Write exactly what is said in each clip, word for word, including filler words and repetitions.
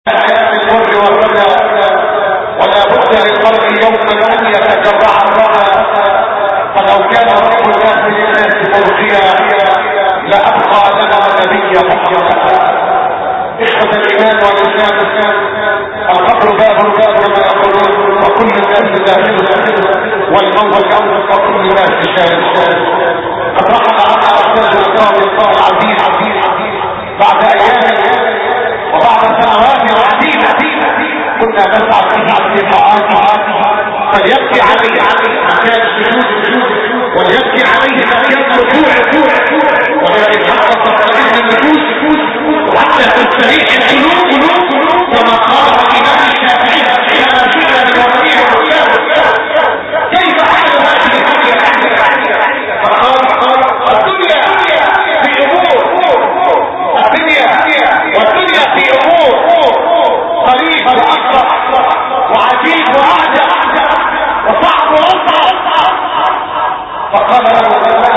حياة البر والردى ولا بد للمرء يوما ان يتجرع الردى فلو كان رب الناس للناس مرضيا لابقى لنا نبي محمد. اخوة الايمان والاسلام، القبر باب باب كما يقولون وكل الناس داخل والموت يوم وكل الناس شاهد. قد رحل عنا استاذ القاضي العزيز بعد ايام وبعد سنوات عديدة كنا نسعى في اللقاءات فليبكي عليه مكان السجود وليبكي عليه مكان الركوع ولكن حتى تطمئن النفوس وحتى تستريح القلوب كما قال الامام الشافعي حينما سئل بوضعيه الرسول كيف حال هذه الدنيا فقال الدنيا في امور الدنيا والدنيا في امور قريب واقرب وعجيب واعجب وصعب واصعب. فقال له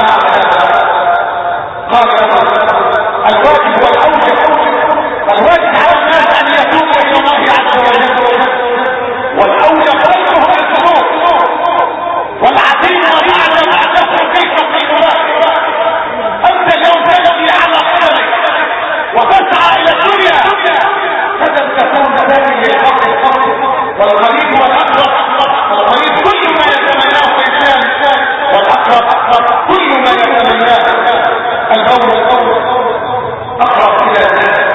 قال الواجب والاوجب الواجب على الناس ان يتوبوا الى الله عز وجل والاوجب تركهم الذنوب والعظيم وبعد ما تفعل كيف تقول انت اليوم تبغي على قدرك وتسعى الى الدنيا فلن تكون ذلك للفقر والغريب والاقرب والغريب كل ما يتمناه الانسان والاقرب كل ما يتمناه القول اقرب الى ذلك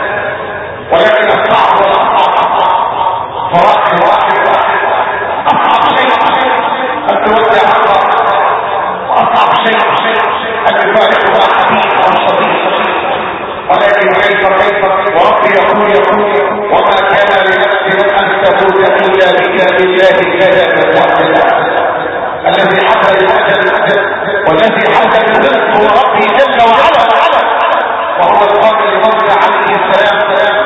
ولكن الصعب والاصعب فواحد واحد اصعب شيء ان تودع الله واصعب شيء ان يفارقها حبيب او صديق ولكن كيف كيف وربي يقول يقول وما كان لنفس ان تموت الا بكتاب الله كتابا مؤجلا الذي حدد الاجل والذي حدد الرزق هو ربي جل وعلا وهو القائل لموسى عليه السلام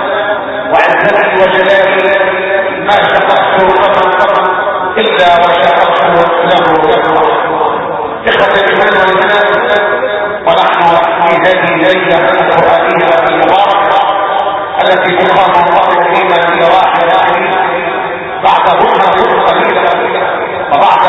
وعزتي وجلالي ما شققت قبل الا وشققت له له. اخوة الايمان والاسلام، ونحن في هذه الليله القرانيه المباركه التي تقام الله فينا في راحه بعد برهه قليله وبعد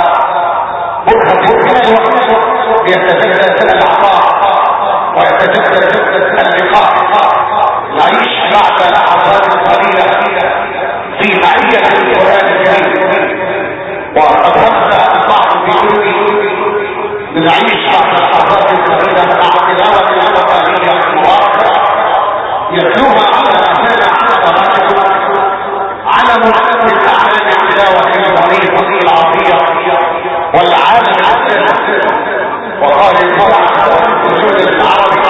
برهه قليله يتجدد العطاء ويتجدد اللقاء نعيش بعد لحظات قليله في معيه القران الكريم وقد وسع الله بكل نعيش بعد لحظات قليله مع تلاوه القرانيه المباركه يتلوها على أهلنا على صلاتكم على مرتب الأعلام التلاوة النظرية العربية والعالم الأسر وقال الفرع والوجود العربي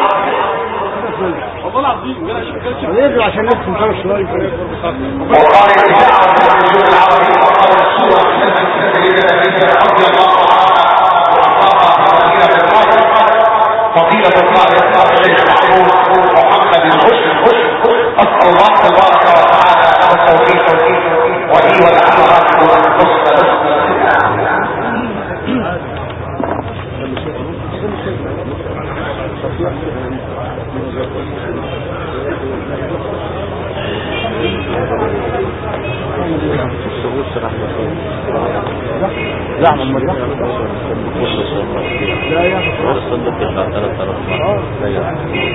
عشان نفسه مخمس شوية وقال الإذاعة والوجود العربي وقال السورة رضي الله فضيلة القائد الشيخ محمود محمد الحسن أسأل الله تبارك وتعالى له التوفيق ولي والعمرات والحسن لا محمد لا يا صدق يا ثلاث ثلاث لا يا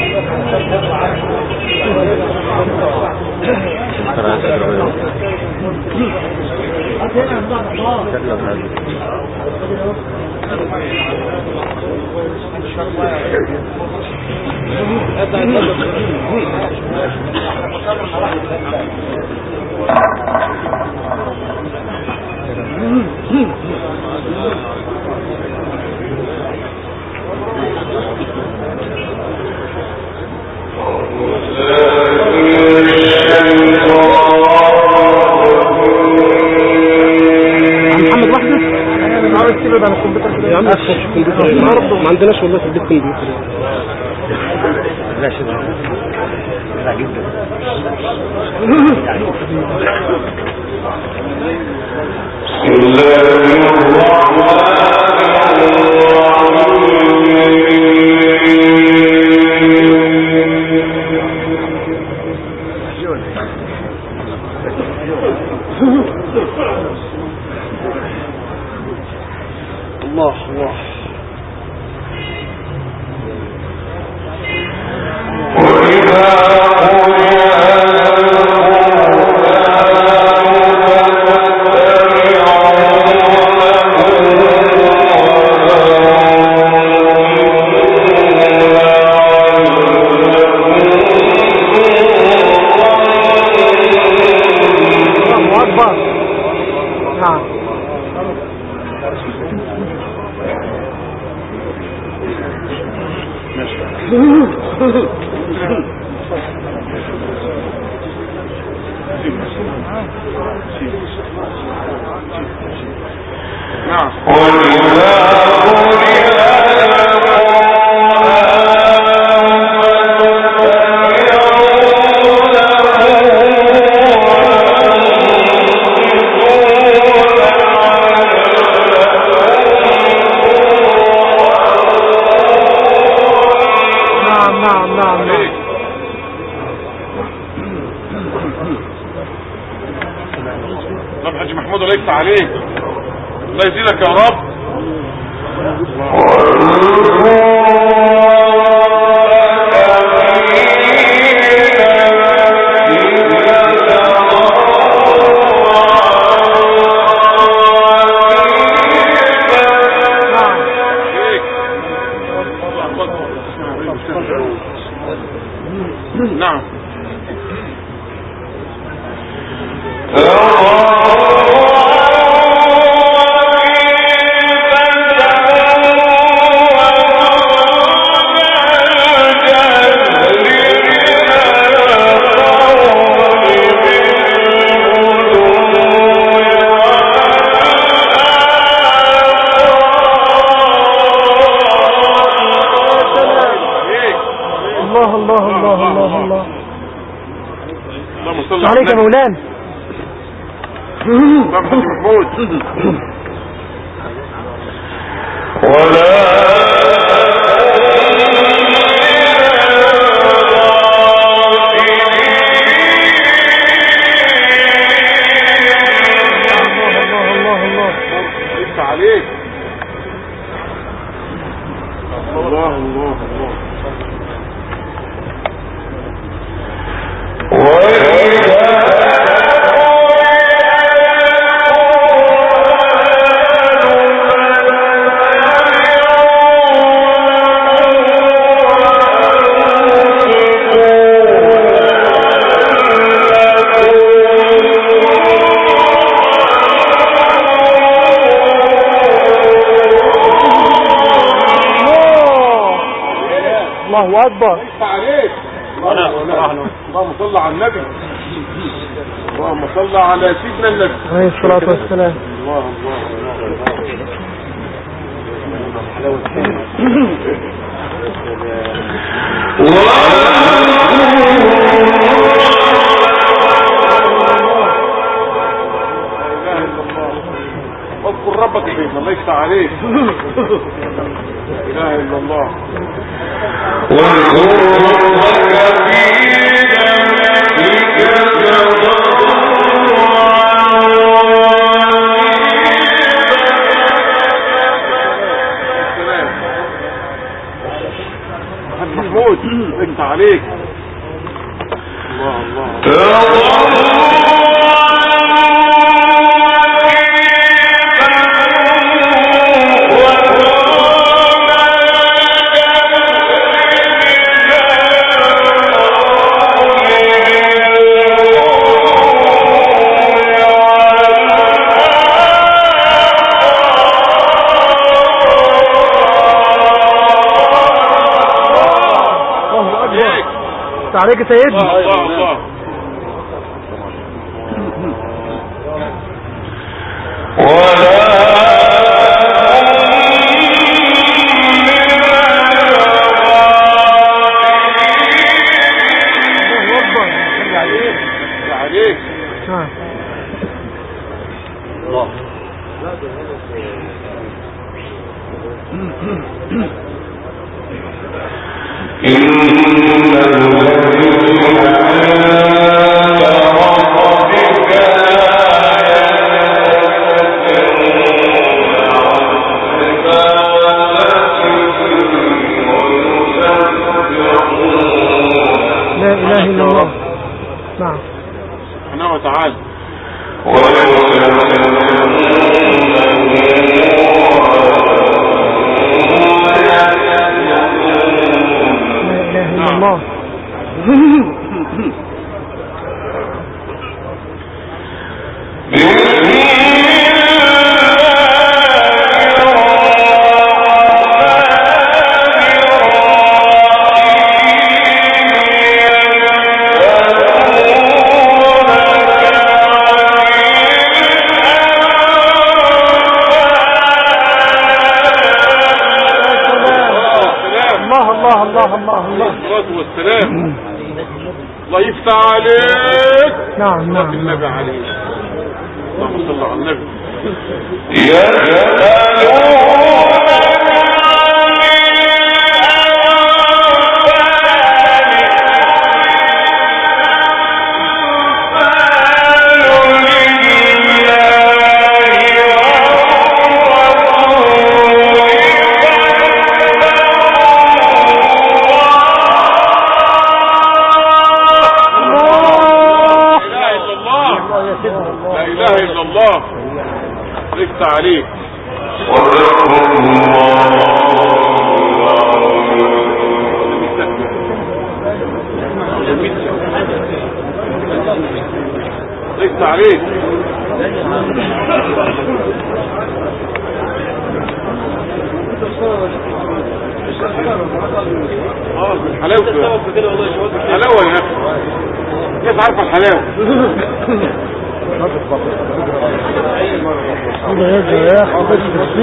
يا عم تخش الكمبيوتر النهارده ما عندناش والله في البيت كمبيوتر. لا شباب لا جدا بسم الله الرحمن الرحيم الله الله عليك يا مولانا محمود ولا الله أكبر عليك. اللهم صل على النبي، اللهم صل على سيدنا النبي عليه الصلاة والسلام. الله الله اذكر ربك يا سيدنا، الله يفتح عليك. لا اله الا الله. محمود انت عليك. الله الله عليك يا سيدنا. الله الله إن نعم سبحانه وتعالى. الله الله الله الله الصلاة والسلام. الله يفتح عليك. نعم نعم النبي عليه. اللهم صل على النبي. عليك ليس عليك اه حلاوه حلاوه يا اخي كيف عارفه الحلاوه يا اخي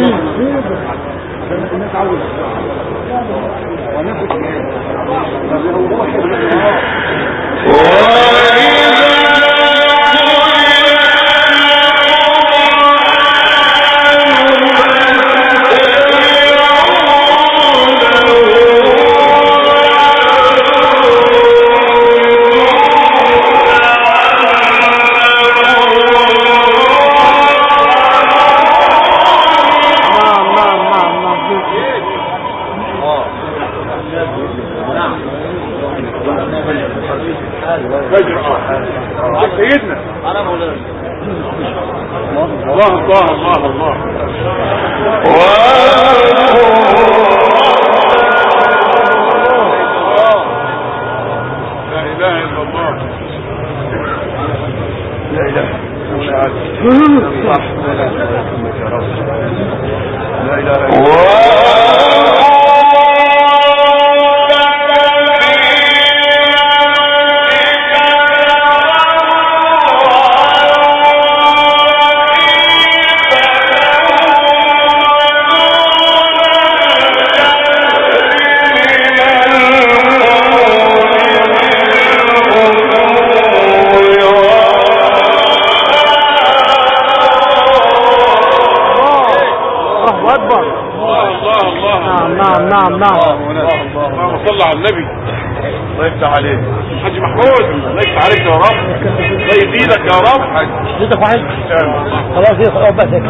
سيدنا انا مولانا الله الله الله الله لا اله الا الله لا اله الا الله لا اله الا الله نعم نعم نعم اللهم صل على النبي. الله يفتح عليك حاج محمود. الله يفتح عليك يا رب. الله يزيدك يا رب. يزيدك واحد خلاص يا خلاص بس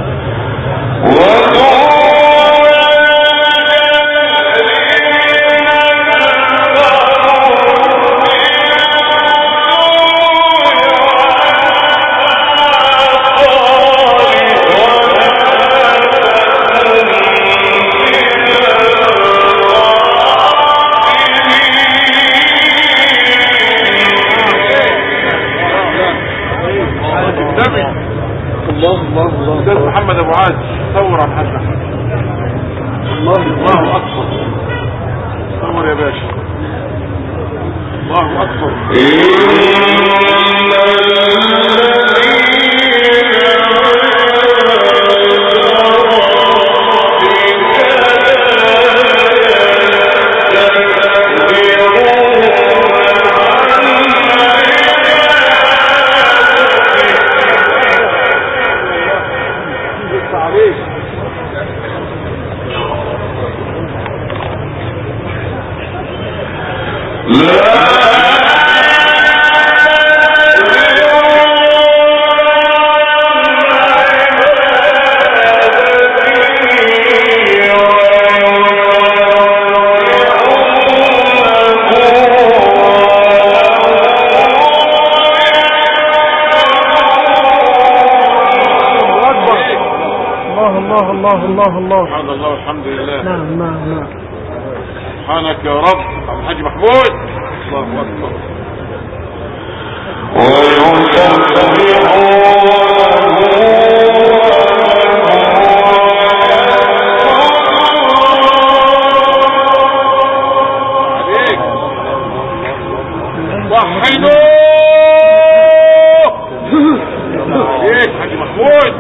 استاذ محمد ابو عاد صور على محمد. الله الله اكبر. صور يا باشا. الله اكبر. لا الله الله الله الله. سبحان الله والحمد لله. نعم نعم نعم. سبحانك يا رب. الحاج محمود. الله أكبر. وحدوا ايه حاج محمود.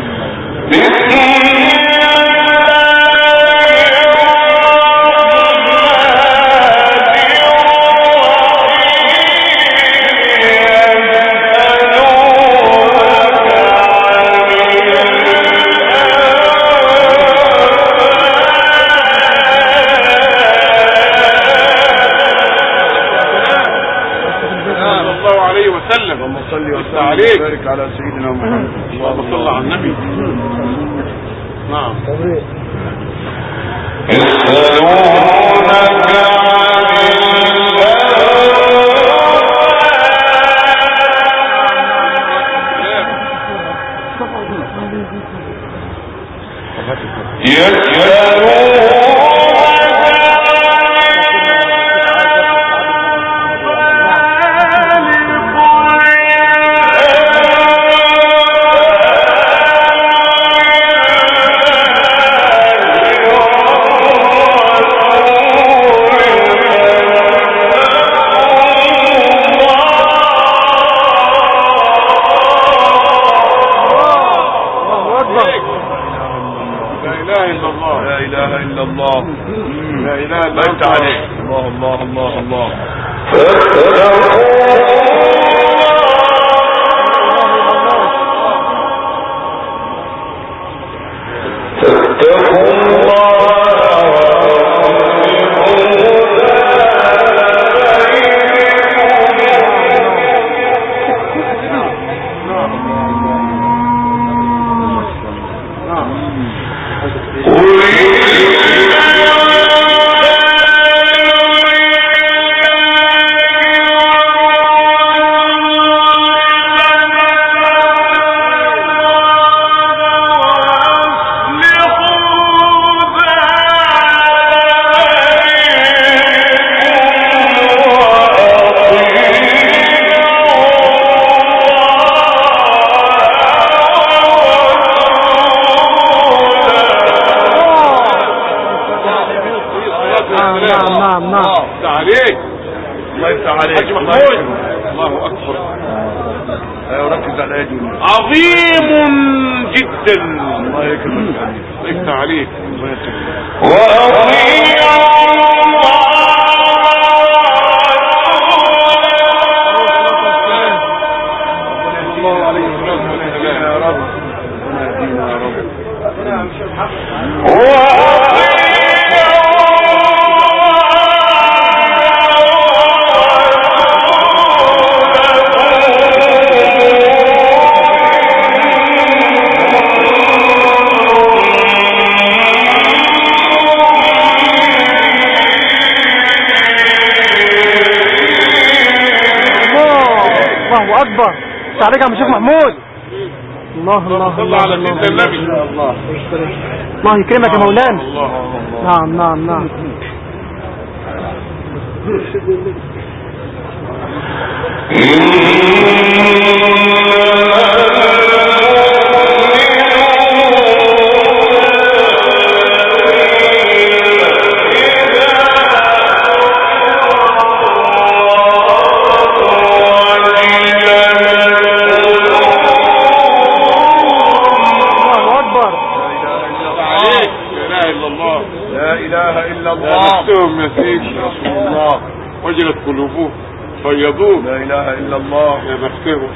اللهم صل وسلم وبارك على سيدنا محمد. اللهم صل على النبي. نعم. عليك يا شيخ محمود. الله الله الله على سيدنا النبي. الله الله يكرمك يا مولانا. نعم نعم نعم. وجلت قلوبهم فيضوه. لا اله الا الله. يا بختهم.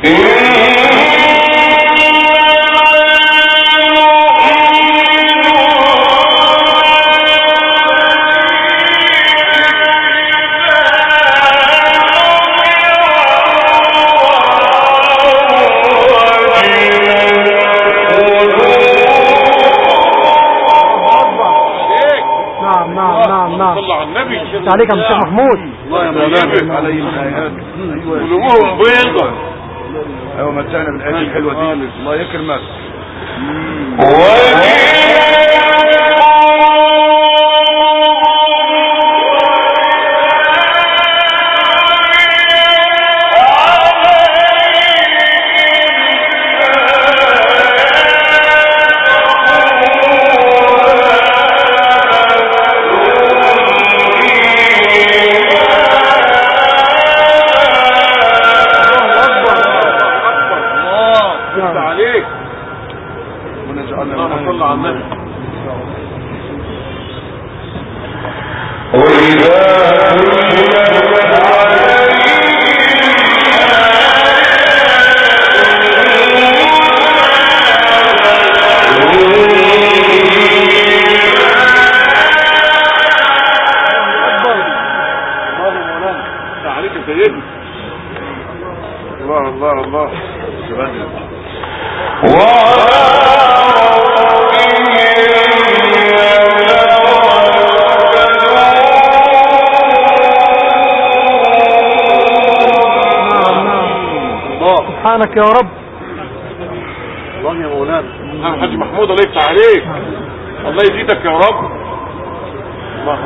عليك يا شيخ محمود. الله يا مولانا عليهم الايات قلوبهم بيضة. ايوه متعنا بالايات الحلوه دي. الله يكرمك. سبحانك يا رب. الله يا مولانا. انا حاج محمود الله يفتح عليك، الله يزيدك يا رب. الله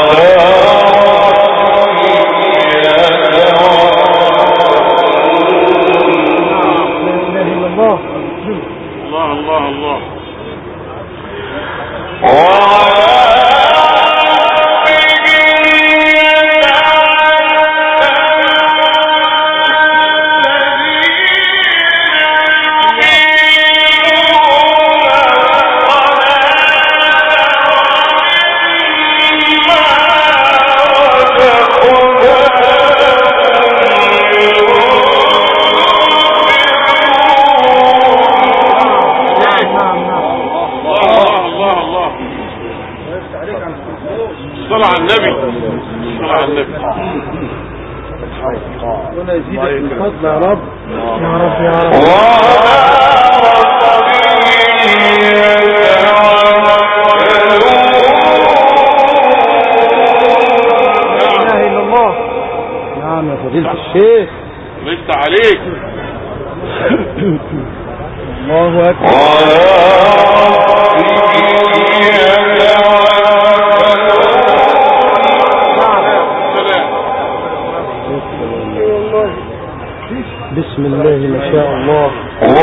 الله الله الله. صلى على النبي صلى على النبي. ربنا يزيدك من فضل يا رب يا رب يا رب. لا اله الا الله. نعم يا فضيلة الشيخ لسه عليك. الله اكبر. بسم الله ما شاء الله.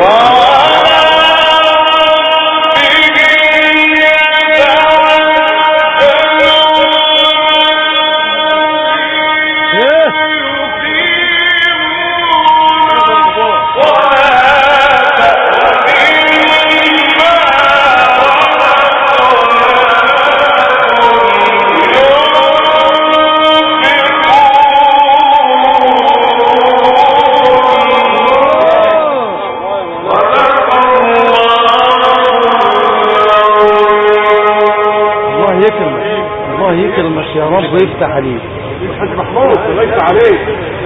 يكرمك يا رب ويفتح عليك. حاج محمود ليس عليك.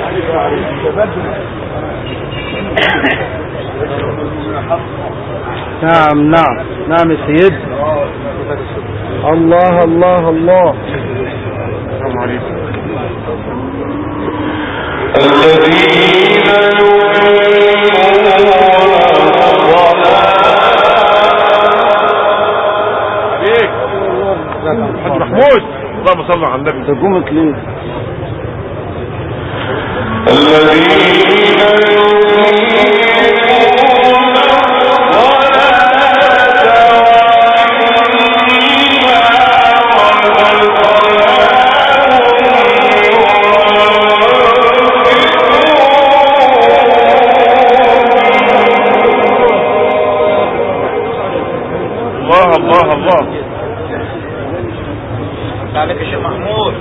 نعم نعم نعم يا سيد. الله الله الله. السلام عليكم. الذين حاج محمود اللهم صل على النبي. تقومت ليه؟ الذين الله الله الله عليك يا شيخ محمود.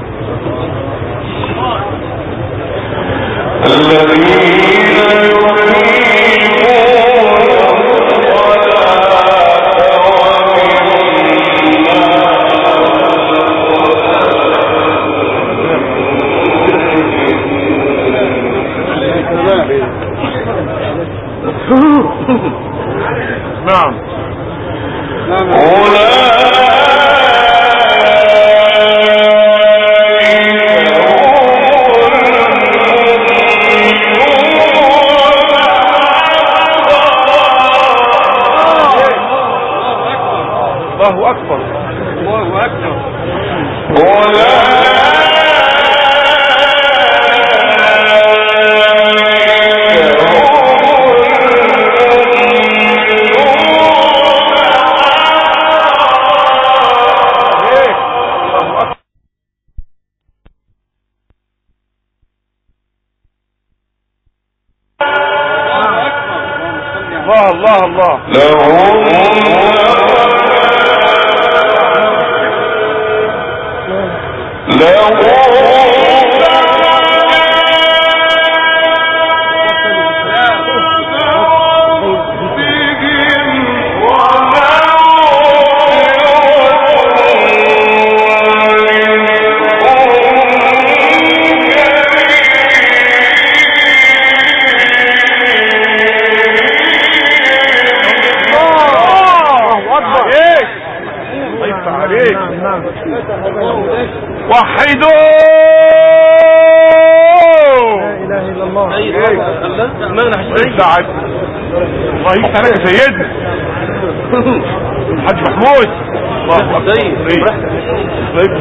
الذين نعم نعم الله أكبر الله أكبر. الله الله وحدوا لا اله الا الله. سعد الله يفتح عليك يا سيدنا الحاج محمود. الله طيب طيب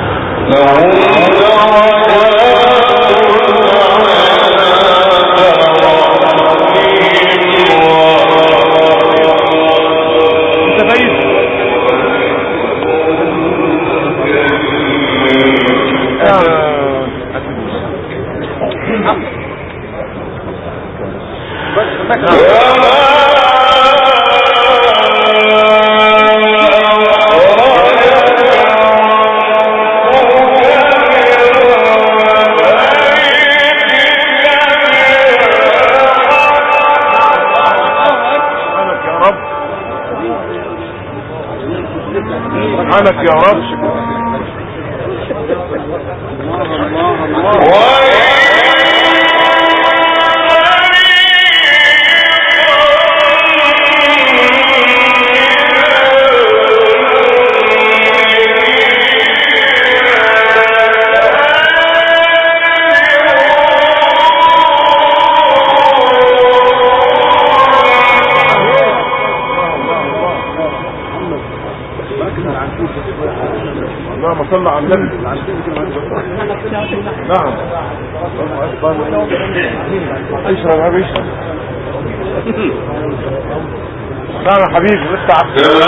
سبحانك يا رب. اللهم صل على النبي. نعم اشرب يا حبيبي اشرب. نعم يا حبيبي لسه عبد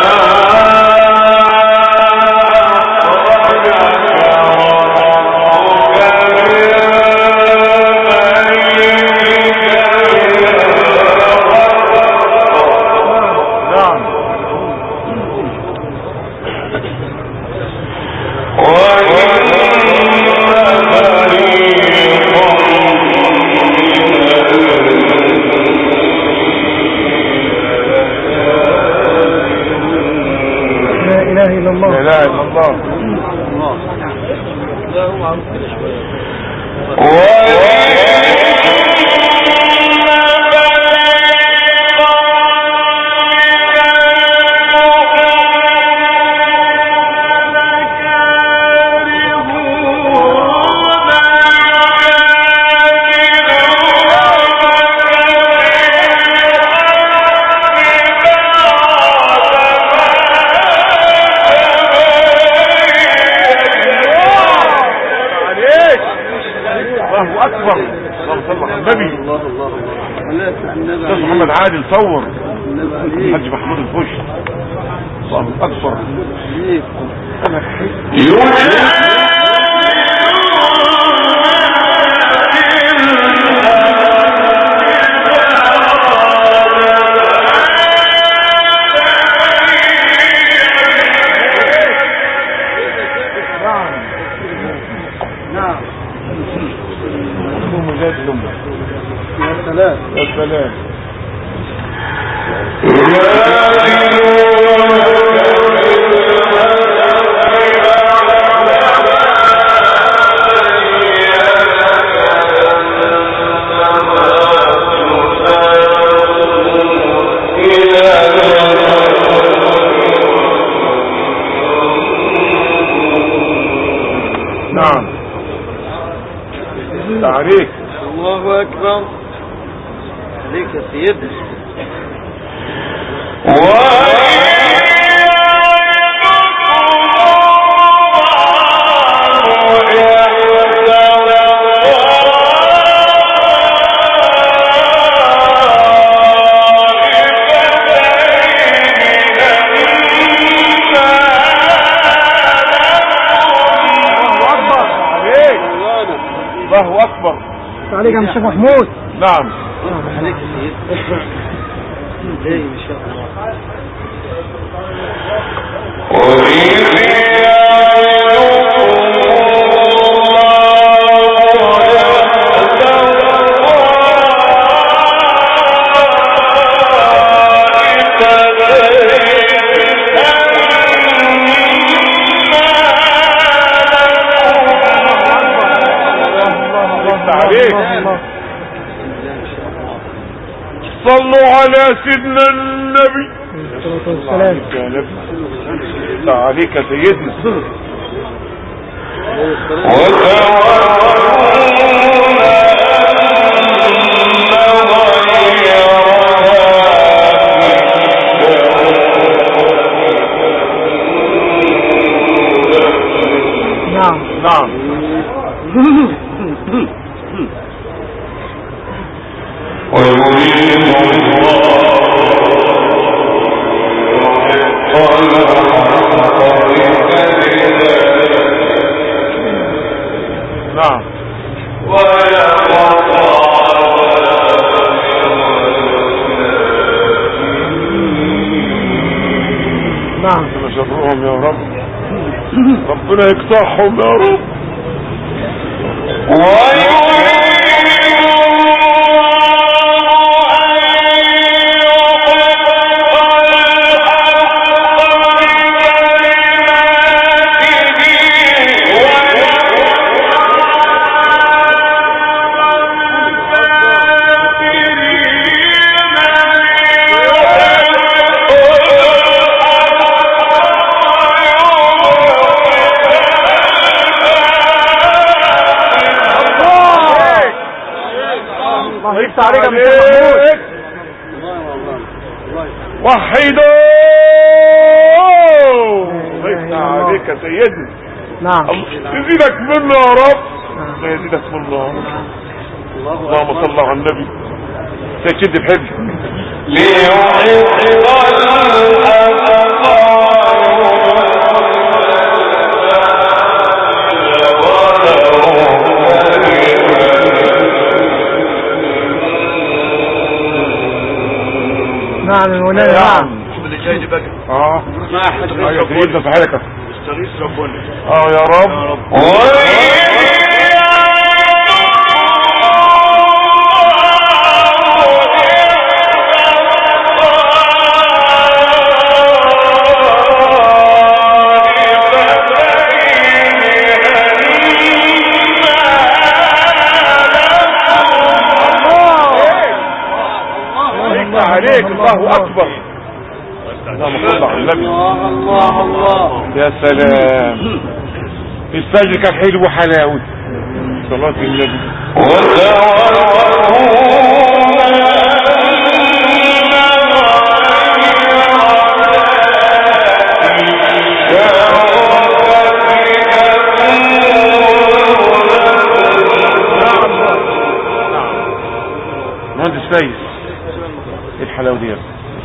محمد عادل صور الحاج محمود الفوش. الله اكبر. نعم يا سلام يا سلام. نعم عليك. الله اكبر عليك يا سيدنا. عليك يا الشيخ محمود. نعم. عليك يا سيدي. ازاي ان شاء الله. صلوا على سيدنا النبي. السلام عليك يا سيدنا. نعم نعم. نعم. نعم. ربنا شرهم يا رب. ربنا يقطعهم يا رب. عليك يا محمود. وحدوا. عليك يا سيدنا. نعم. يزيدك منه يا رب. لا يزيدك منه يا رب. اللهم صل على النبي. سيشد بحبك. نعم مولانا. نعم. اللي جاي دي بقى اه ما حد ايوه سيدنا في حالك. استغيث ربنا. اه يا رب. عليك. الله اكبر. اللهم صل على النبي. الله الله. يا سلام. الفجر كان حلو وحلاوه. صلاة النبي. مهندس فايز. ايه الحلاوه دي يا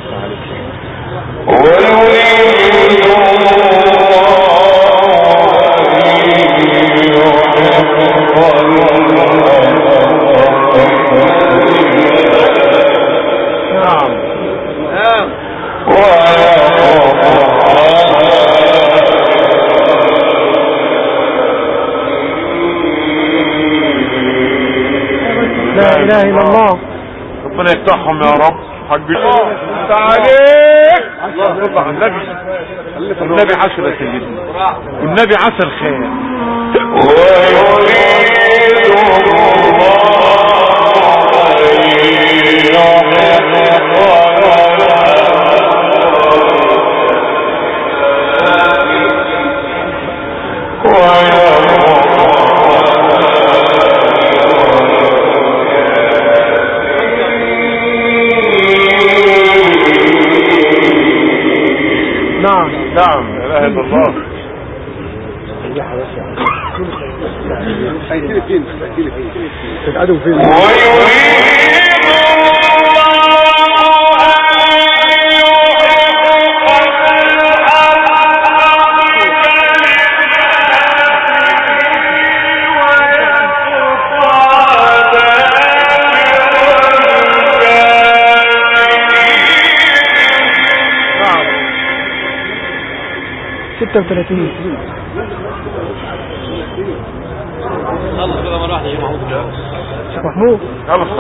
نعم. نعم. لا اله الا الله. ربنا يفتحهم يا رب. حق الله. انت عليك. صل على النبي. النبي عسل يا سيدنا. والنبي عسل خير. نعم. نعم. لا اله الا الله. تقعدوا فين؟ ستة وثلاثين. خلص كده مرة واحدة يا محمود. شيخ محمود خلص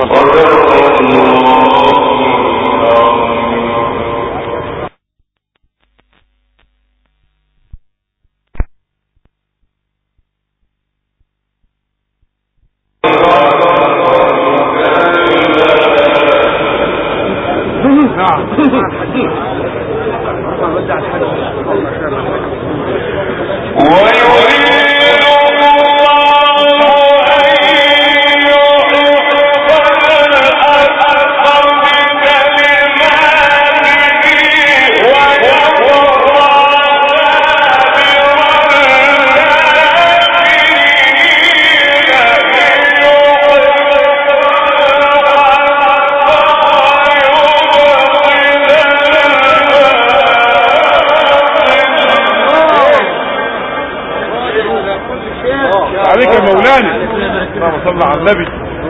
عليك يا مولانا. اللهم صل على النبي.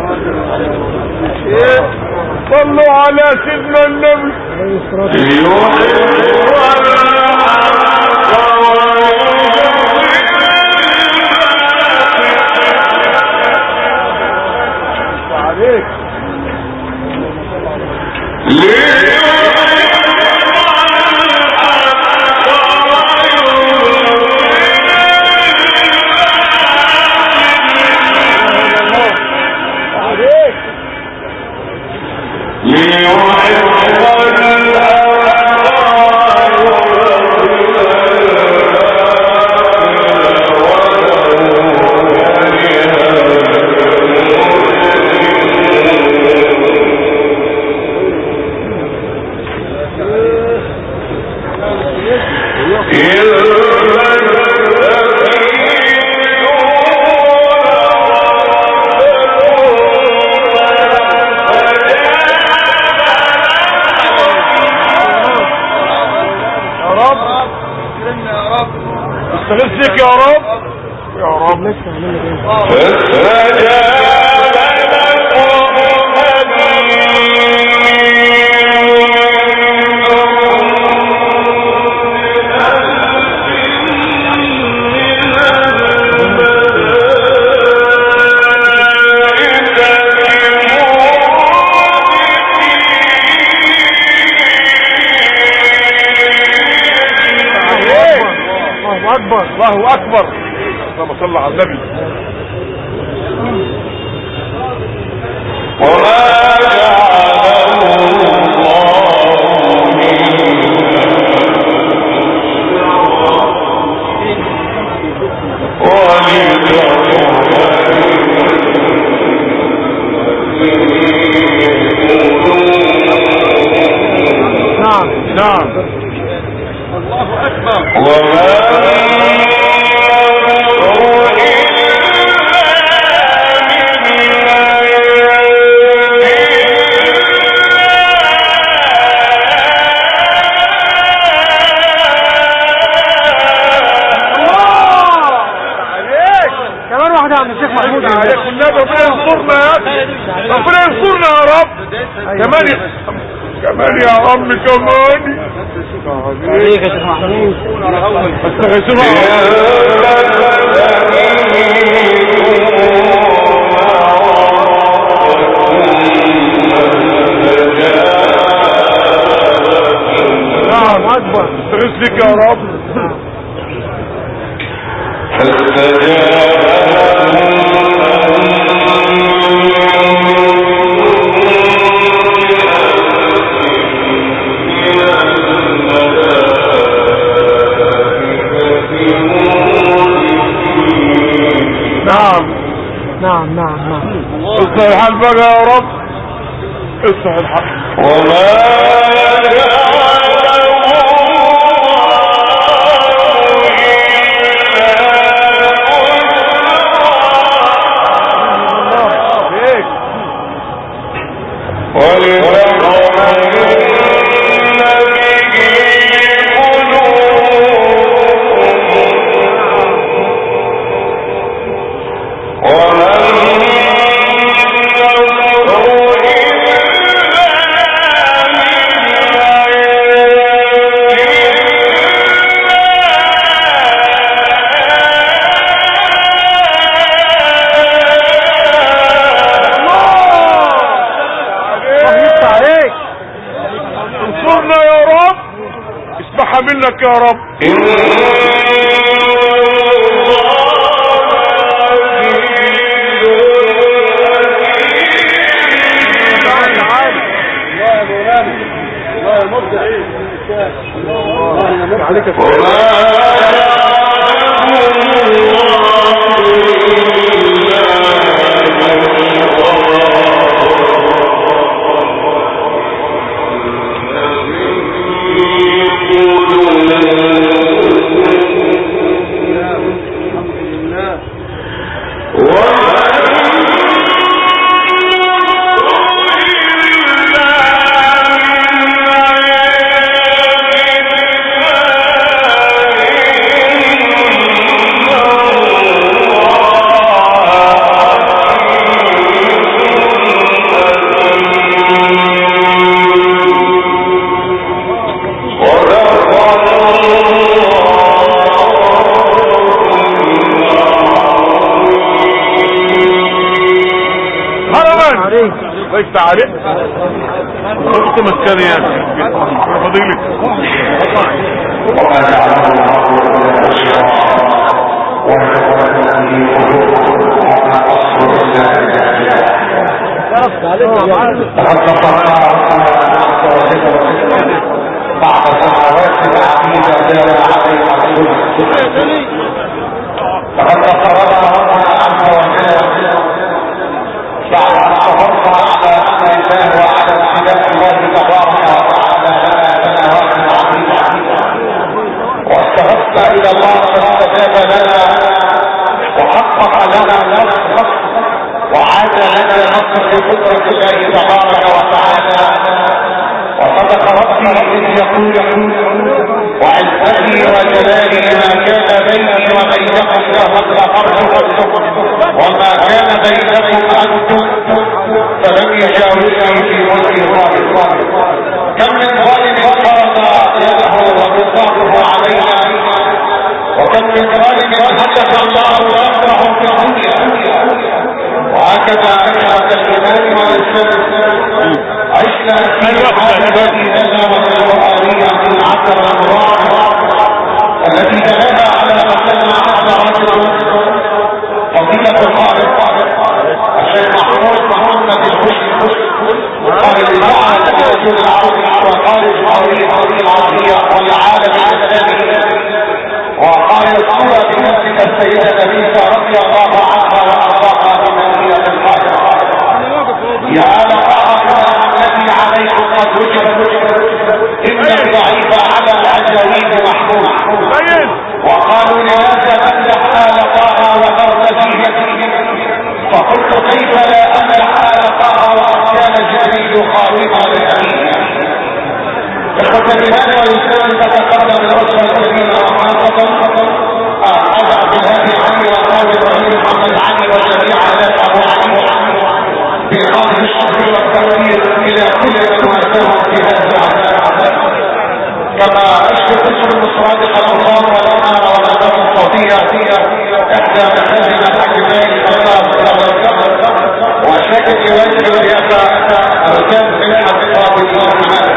صلوا على سيدنا النبي. عليك استغفرك يا رب يا رب. الله اكبر. اللهم صل على النبي. وما نعم نعم. الله اكبر. وما ربنا ينصرنا يا اخي. ربنا ينصرنا يا رب. كمان كمان يا عم كمان. عليك يا شيخ محمود. استغفر نعم اكبر. استغفرك يا رب. نعم نعم نعم نعم. اصلح الحال بقى يا رب. اصلح الحال. وما ومن انصرنا يا رب، اسمعها منك يا رب. ليس عليك خلص مسكني يا فضيلك. بعد سنوات العقيدة دار عليها الظلم فقد تقررنا ربنا عز وجل بعد ان صبرنا على امر الله وعلى اتباع الله تبارك وتعالى لنا سنوات عظيمه واستغفنا الى الله فاستجاب لنا وحقق لنا النصر وعاد لنا النصر بقدره الله تبارك وتعالى. وصدق ربي اذ يقول وعزتي وجلالي ما كان بيني وبينكم لفضل فرجكم وما كان بينكم انتم فلم يجاوزني في ملك ظالم. كم من ظالم فرض يده وبساطه علينا وكم من ظالم حدث الله امره في الدنيا. وهكذا اشرك الايمان والاسلام عشنا في حالة لنا والقرآنية العشر الأنوار التي دلنا على أننا حضرات فضيلة القائد الشيخ محمود محمد الحسن قائد الإذاعة الرسول العربي وقائد القومية العربية والعالم الإسلامي وقائد الصورة بنفسك السيدة نبيسة رضي الله عنها وأرضاها بمدينة القاهرة. يا آل طه الذي عليكم قد وجب إن الضعيف على العجوين محمود. وقالوا لماذا أمدح آل طه ومرتجيه فقلت كيف لا أمدح آل طه وقد كان جبريل خالقا لأمين. إخوة الإيمان والإسلام تتقدم الأسرة الكريمة وخاصة أحد عبد الهادي علي وقال إبراهيم محمد علي وجميع آلاف أبو علي بإقامة الشكر والتوفيق إلى كل من واساهم في هذا العذاب. كما أشكر اسم الصادق الأنصار والأمانة والأدب الصوتية إحدى مخازن الأكباء الأنصار وشاكر يواجه الرئاسة أركان منحة القابلين.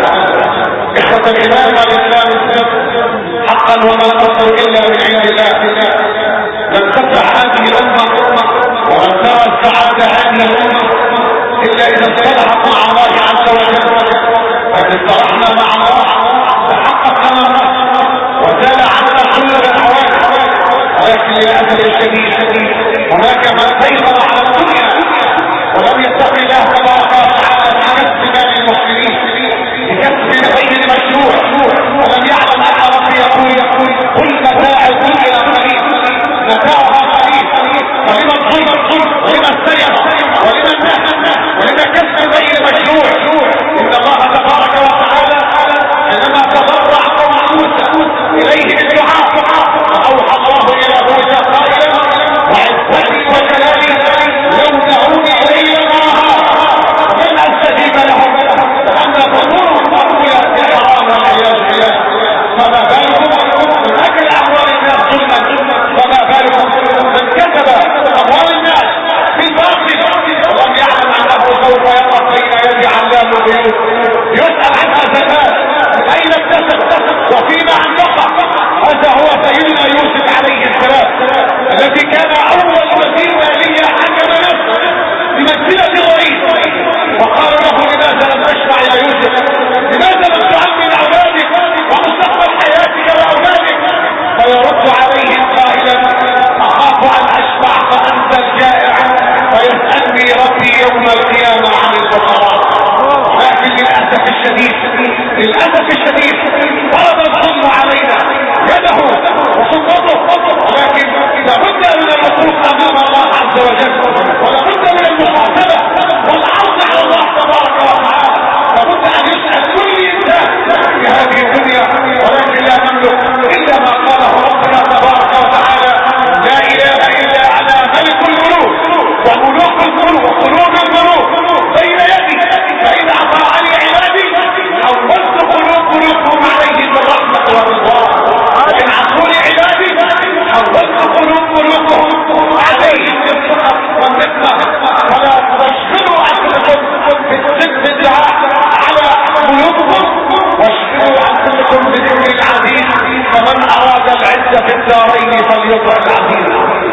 إخوة الإيمان والإسلام حقا وما نصر إلا من عند الله. لن تفلح هذه الأمة ولن ترى السعادة هذه الأمة إلا إذا اصطلحت مع الله عز وجل. فإن اصطلحنا مع الله تحقق لنا النصر وزال عنا كل الأحوال. ولكن للأسف الشديد هناك من سيطر على الدنيا ولم يتق الله تبارك وتعالى بكسب مال المسلمين بكسب غير المشروع ولم يعلم أن ربي يقول قل متاع الدنيا قليل متاعها قليل ولمن ظلم ولمن سرق ولمن نهب ولمن كسب غير مشروع. إن الله تبارك وتعالى إنما تضرع قوم موسى إليه بالدعاء فأوحى الله إلى موسى قائلا وعزتي وجلالي الذي كان اول وزير مالية حكم مصر بمنزلة الرئيس، وقال له لماذا لم تشفع يا يوسف؟ لماذا لم تؤمن اولادك ومستقبل حياتك واولادك؟ فيرد عليه قائلا اخاف ان اشفع فانت الجائع فيسألني ربي يوم القيامة عن الفقراء. لكن للأسف الشديد للأسف الشديد فرض الظلم علينا يده وسلطته، ولكن لابد من الوقوف امام الله عز وجل، ولابد من المحاسبة والعرض على الله تبارك وتعالى. لابد ان يسأل كل انسان في هذه الدنيا، ولكن لا نملك الا ما قاله ربنا تبارك وتعالى: لا اله الا انا ملك الملوك وملوك القلوب وقلوب الملوك بين يدي، فاذا اطاعني عبادي حولت قلوب ملوكهم عليهم بالرحمة والرضوان، وان عصوني عبادي حولت قلوب ملوكهم عليهم بالسخط والنقمة. ولا تشغلوا انفسكم بالدعاء على ملوككم، واشغلوا انفسكم بذكر العزيز، فمن اراد العزة في الدارين فليطع العزيز.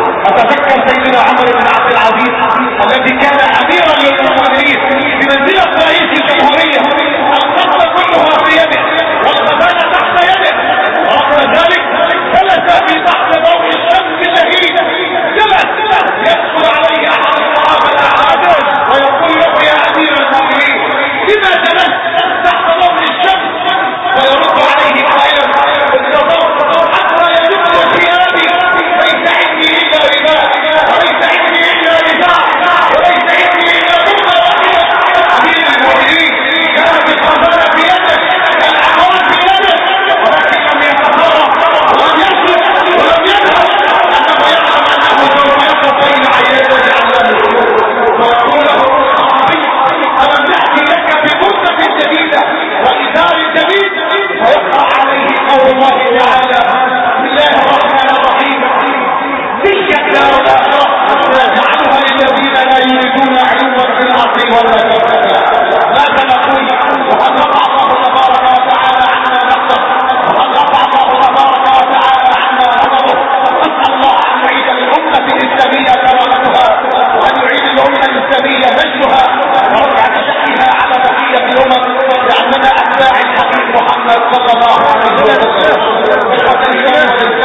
اتذكر سيدنا عمر بن عبد العزيز الذي كان اميرا للمؤمنين بمنزلة رئيس الجمهورية، القبضة كلها في يده والخزانة تحت يده، ورغم ذلك جلس في تحت ضوء الشمس شهيد، جلس يدخل عليه احد الصحابة الاعراب ويقول له يا امير المؤمنين لما جلست تحت ضوء الشمس؟ ويرد عليه قائلا انتظرت حتى يدب ثيابي، ليس عندي الا رداء وليس عندي الا رداء وليس عندي الا بطة واحدة. امير المؤمنين كانت الخزانة في يده، الاموال في يده، ولكن لم يتصرف ولم يسلك ولم يذهب، لانه يعلم انه سوف يقف بين عينيه علام الغيوب ويقول له الصحابي الم ناتي لك ببطة جديدة وإزار جديد؟ ويقرأ عليه قول الله تعالى: بسم الله الرحمن الرحيم تلك الدار الآخرة نجعلها للذين لا يريدون علوا في الأرض ولا فسادا. ماذا نقول؟ وقد رفع الله تبارك وتعالى عنا نقصه، وقد رفع الله تبارك وتعالى عنا غضبه. نسأل الله أن يعيد للأمة الإسلامية كرامتها، وأن يعيد الأمة الإسلامية مجدها ورفعة شأنها على بقية الأمم، لأننا أتباع الحبيب محمد صلى الله عليه وسلم.